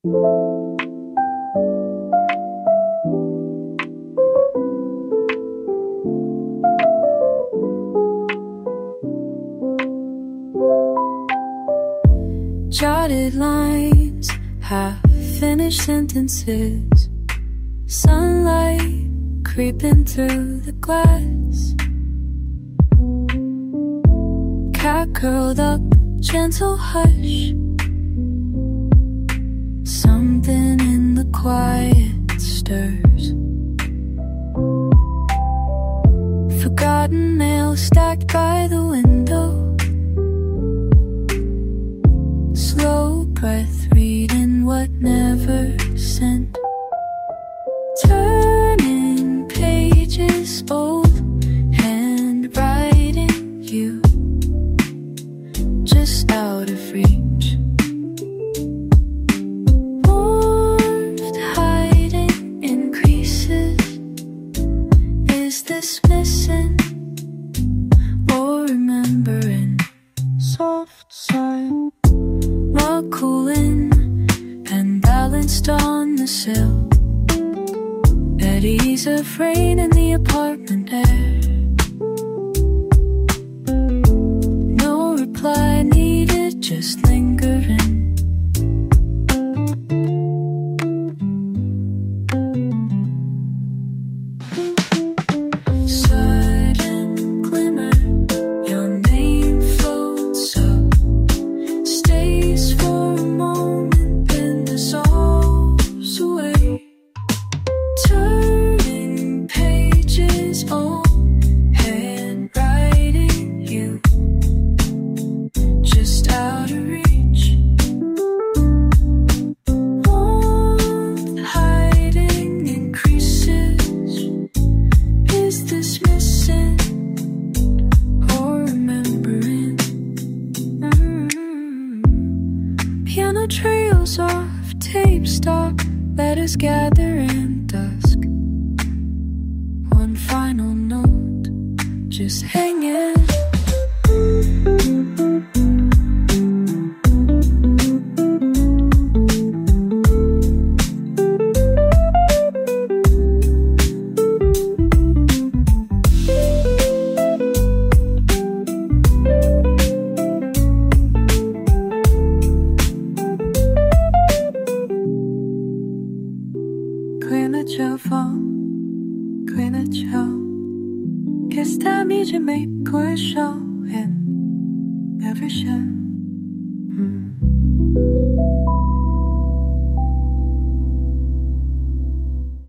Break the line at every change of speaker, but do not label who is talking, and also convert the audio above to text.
Jotted lines, half-finished sentences, sunlight creeping through the glass. Cat curled up, gentle hush. Something in the quiet stirs. Forgotten mail stacked by the window. Slow breath, reading what never sent. Turning pages, old handwriting, you just out of reach. Warmth hiding in creases. Is this missing or remembering? Soft sign, mug cooling and balanced on the sill. Eddies of rain in the apartment air. No reply needed, just lingering. Sudden glimmer, your name floats up, stays for a moment, then dissolves away. Turning pages, old handwriting, you just out of reach. Warmth hiding in creases. Is this missing or remembering? Piano trails off, tape stop, letters gather in dusk. One final note, just hanging. Kiss time 已经没归手 and never share.